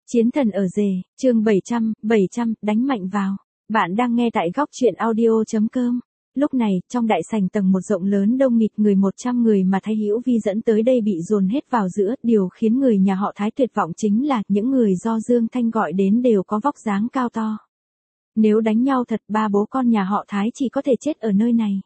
Chiến thần ở rể, chương 700, đánh mạnh vào. Bạn đang nghe tại góc truyện audio.com. Lúc này, trong đại sảnh tầng một rộng lớn đông nghịt người 100 người mà Thái Hữu Vi dẫn tới đây bị dồn hết vào giữa. Điều khiến người nhà họ Thái tuyệt vọng chính là những người do Dương Thanh gọi đến đều có vóc dáng cao to. Nếu đánh nhau thật, ba bố con nhà họ Thái chỉ có thể chết ở nơi này.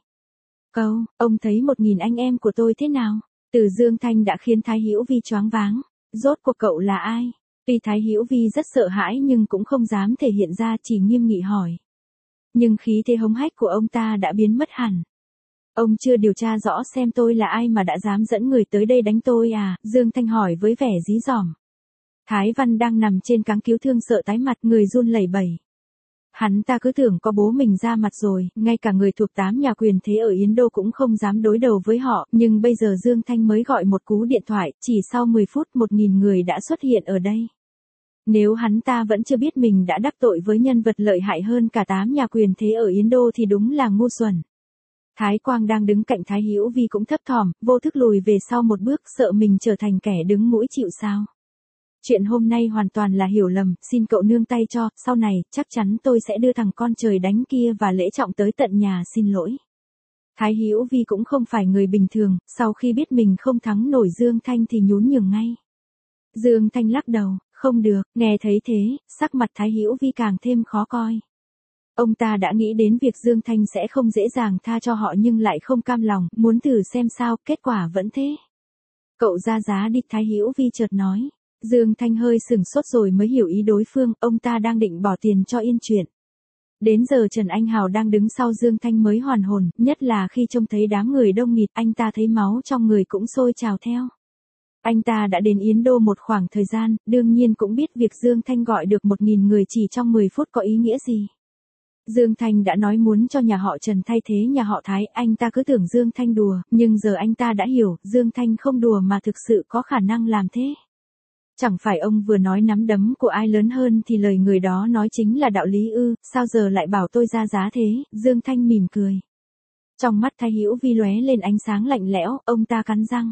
Ông thấy 1000 anh em của tôi thế nào? Từ Dương Thanh đã khiến Thái Hữu Vi choáng váng. Rốt cuộc cậu là ai? Tuy Thái Hữu Vi rất sợ hãi nhưng cũng không dám thể hiện ra, chỉ nghiêm nghị hỏi. Nhưng khí thế hống hách của ông ta đã biến mất hẳn. Ông chưa điều tra rõ xem tôi là ai mà đã dám dẫn người tới đây đánh tôi à? Dương Thanh hỏi với vẻ dí dỏm. Thái Văn đang nằm trên cáng cứu thương sợ tái mặt, người run lẩy bẩy. Hắn ta cứ tưởng có bố mình ra mặt rồi, ngay cả người thuộc 8 nhà quyền thế ở Yến Đô cũng không dám đối đầu với họ, nhưng bây giờ Dương Thanh mới gọi một cú điện thoại, chỉ sau 10 phút 1000 người đã xuất hiện ở đây. Nếu hắn ta vẫn chưa biết mình đã đắc tội với nhân vật lợi hại hơn cả 8 nhà quyền thế ở Yến Đô thì đúng là ngu xuẩn. Thái Quang đang đứng cạnh Thái Hữu Vi cũng thấp thỏm, vô thức lùi về sau một bước, sợ mình trở thành kẻ đứng mũi chịu sào. Chuyện hôm nay hoàn toàn là hiểu lầm, xin cậu nương tay cho, sau này, chắc chắn tôi sẽ đưa thằng con trời đánh kia và lễ trọng tới tận nhà xin lỗi. Thái Hữu Vi cũng không phải người bình thường, sau khi biết mình không thắng nổi Dương Thanh thì nhún nhường ngay. Dương Thanh lắc đầu, không được, nghe thấy thế, sắc mặt Thái Hữu Vi càng thêm khó coi. Ông ta đã nghĩ đến việc Dương Thanh sẽ không dễ dàng tha cho họ nhưng lại không cam lòng, muốn thử xem sao, kết quả vẫn thế. Cậu ra giá đi, Thái Hữu Vi chợt nói. Dương Thanh hơi sửng sốt rồi mới hiểu ý đối phương, ông ta đang định bỏ tiền cho yên chuyện. Đến giờ Trần Anh Hào đang đứng sau Dương Thanh mới hoàn hồn, nhất là khi trông thấy đám người đông nghịt, anh ta thấy máu trong người cũng sôi trào theo. Anh ta đã đến Yến Đô một khoảng thời gian, đương nhiên cũng biết việc Dương Thanh gọi được 1000 người chỉ trong 10 phút có ý nghĩa gì. Dương Thanh đã nói muốn cho nhà họ Trần thay thế nhà họ Thái, anh ta cứ tưởng Dương Thanh đùa, nhưng giờ anh ta đã hiểu, Dương Thanh không đùa mà thực sự có khả năng làm thế. Chẳng phải ông vừa nói nắm đấm của ai lớn hơn thì lời người đó nói chính là đạo lý ư, sao giờ lại bảo tôi ra giá thế? Dương Thanh mỉm cười. Trong mắt Thái Hữu Vi lóe lên ánh sáng lạnh lẽo, ông ta cắn răng.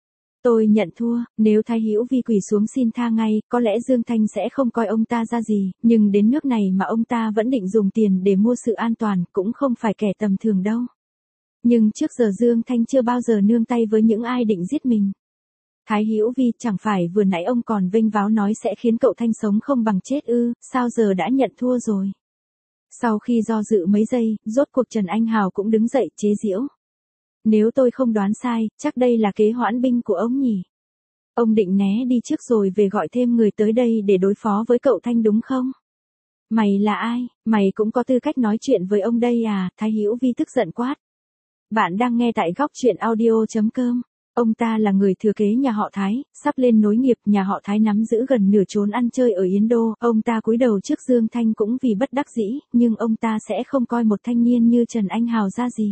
Tôi nhận thua, nếu Thái Hữu Vi quỳ xuống xin tha ngay, có lẽ Dương Thanh sẽ không coi ông ta ra gì, nhưng đến nước này mà ông ta vẫn định dùng tiền để mua sự an toàn, cũng không phải kẻ tầm thường đâu. Nhưng trước giờ Dương Thanh chưa bao giờ nương tay với những ai định giết mình. Thái Hữu Vi, chẳng phải vừa nãy ông còn vênh váo nói sẽ khiến cậu Thanh sống không bằng chết ư, sao giờ đã nhận thua rồi? Sau khi do dự mấy giây, rốt cuộc Trần Anh Hào cũng đứng dậy chế giễu. Nếu tôi không đoán sai, chắc đây là kế hoãn binh của ông nhỉ? Ông định né đi trước rồi về gọi thêm người tới đây để đối phó với cậu Thanh đúng không? Mày là ai? Mày cũng có tư cách nói chuyện với ông đây à? Thái Hữu Vi tức giận quát. Bạn đang nghe tại góc truyện audio.com. Ông ta là người thừa kế nhà họ Thái, sắp lên nối nghiệp, nhà họ Thái nắm giữ gần nửa chốn ăn chơi ở Yến Đô, ông ta cúi đầu trước Dương Thanh cũng vì bất đắc dĩ, nhưng ông ta sẽ không coi một thanh niên như Trần Anh Hào ra gì.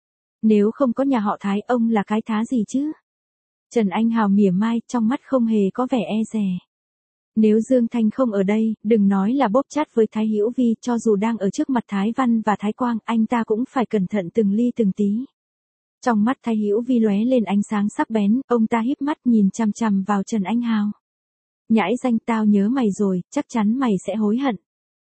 Nếu không có nhà họ Thái, ông là cái thá gì chứ? Trần Anh Hào mỉa mai, trong mắt không hề có vẻ e dè. Nếu Dương Thanh không ở đây, đừng nói là bóp chát với Thái Hữu Vi, cho dù đang ở trước mặt Thái Văn và Thái Quang, anh ta cũng phải cẩn thận từng ly từng tí. Trong mắt Thái Hữu Vi lóe lên ánh sáng sắc bén, ông ta híp mắt nhìn chằm chằm vào Trần Anh Hào. Nhãi danh, tao nhớ mày rồi, chắc chắn mày sẽ hối hận.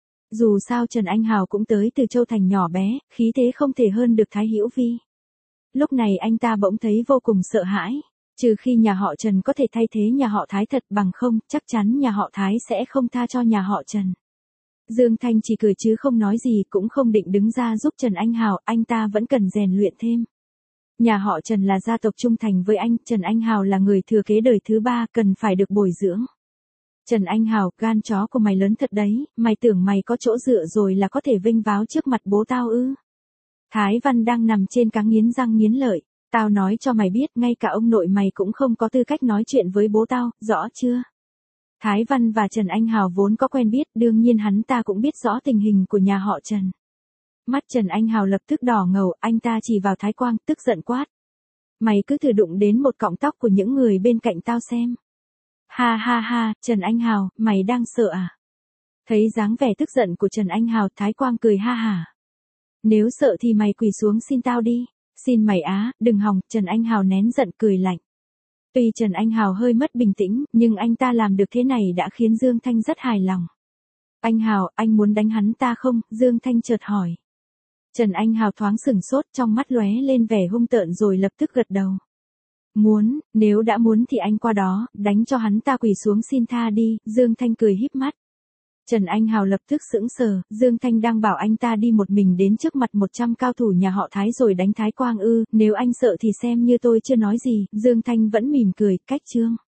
Dù sao Trần Anh Hào cũng tới từ Châu Thành nhỏ bé, khí thế không thể hơn được Thái Hữu Vi. Lúc này anh ta bỗng thấy vô cùng sợ hãi, trừ khi nhà họ Trần có thể thay thế nhà họ Thái thật, bằng không, chắc chắn nhà họ Thái sẽ không tha cho nhà họ Trần. Dương Thanh chỉ cười chứ không nói gì, cũng không định đứng ra giúp Trần Anh Hào, anh ta vẫn cần rèn luyện thêm. Nhà họ Trần là gia tộc trung thành với anh, Trần Anh Hào là người thừa kế đời thứ 3, cần phải được bồi dưỡng. Trần Anh Hào, gan chó của mày lớn thật đấy, mày tưởng mày có chỗ dựa rồi là có thể vênh váo trước mặt bố tao ư? Thái Văn đang nằm trên cáng nghiến răng nghiến lợi, tao nói cho mày biết, ngay cả ông nội mày cũng không có tư cách nói chuyện với bố tao, rõ chưa? Thái Văn và Trần Anh Hào vốn có quen biết, đương nhiên hắn ta cũng biết rõ tình hình của nhà họ Trần. Mắt Trần Anh Hào lập tức đỏ ngầu, anh ta chỉ vào Thái Quang, tức giận quát. Mày cứ thử đụng đến một cọng tóc của những người bên cạnh tao xem. Ha ha ha, Trần Anh Hào, mày đang sợ à? Thấy dáng vẻ tức giận của Trần Anh Hào, Thái Quang cười ha hả. Nếu sợ thì mày quỳ xuống xin tao đi. Xin mày á, đừng hòng, Trần Anh Hào nén giận cười lạnh. Tuy Trần Anh Hào hơi mất bình tĩnh, nhưng anh ta làm được thế này đã khiến Dương Thanh rất hài lòng. Anh Hào, anh muốn đánh hắn ta không? Dương Thanh chợt hỏi. Trần Anh Hào thoáng sửng sốt, trong mắt lóe lên vẻ hung tợn rồi lập tức gật đầu. Muốn, nếu đã muốn thì anh qua đó, đánh cho hắn ta quỳ xuống xin tha đi, Dương Thanh cười híp mắt. Trần Anh Hào lập tức sững sờ, Dương Thanh đang bảo anh ta đi một mình đến trước mặt 100 cao thủ nhà họ Thái rồi đánh Thái Quang ư, nếu anh sợ thì xem như tôi chưa nói gì, Dương Thanh vẫn mỉm cười, cách chương.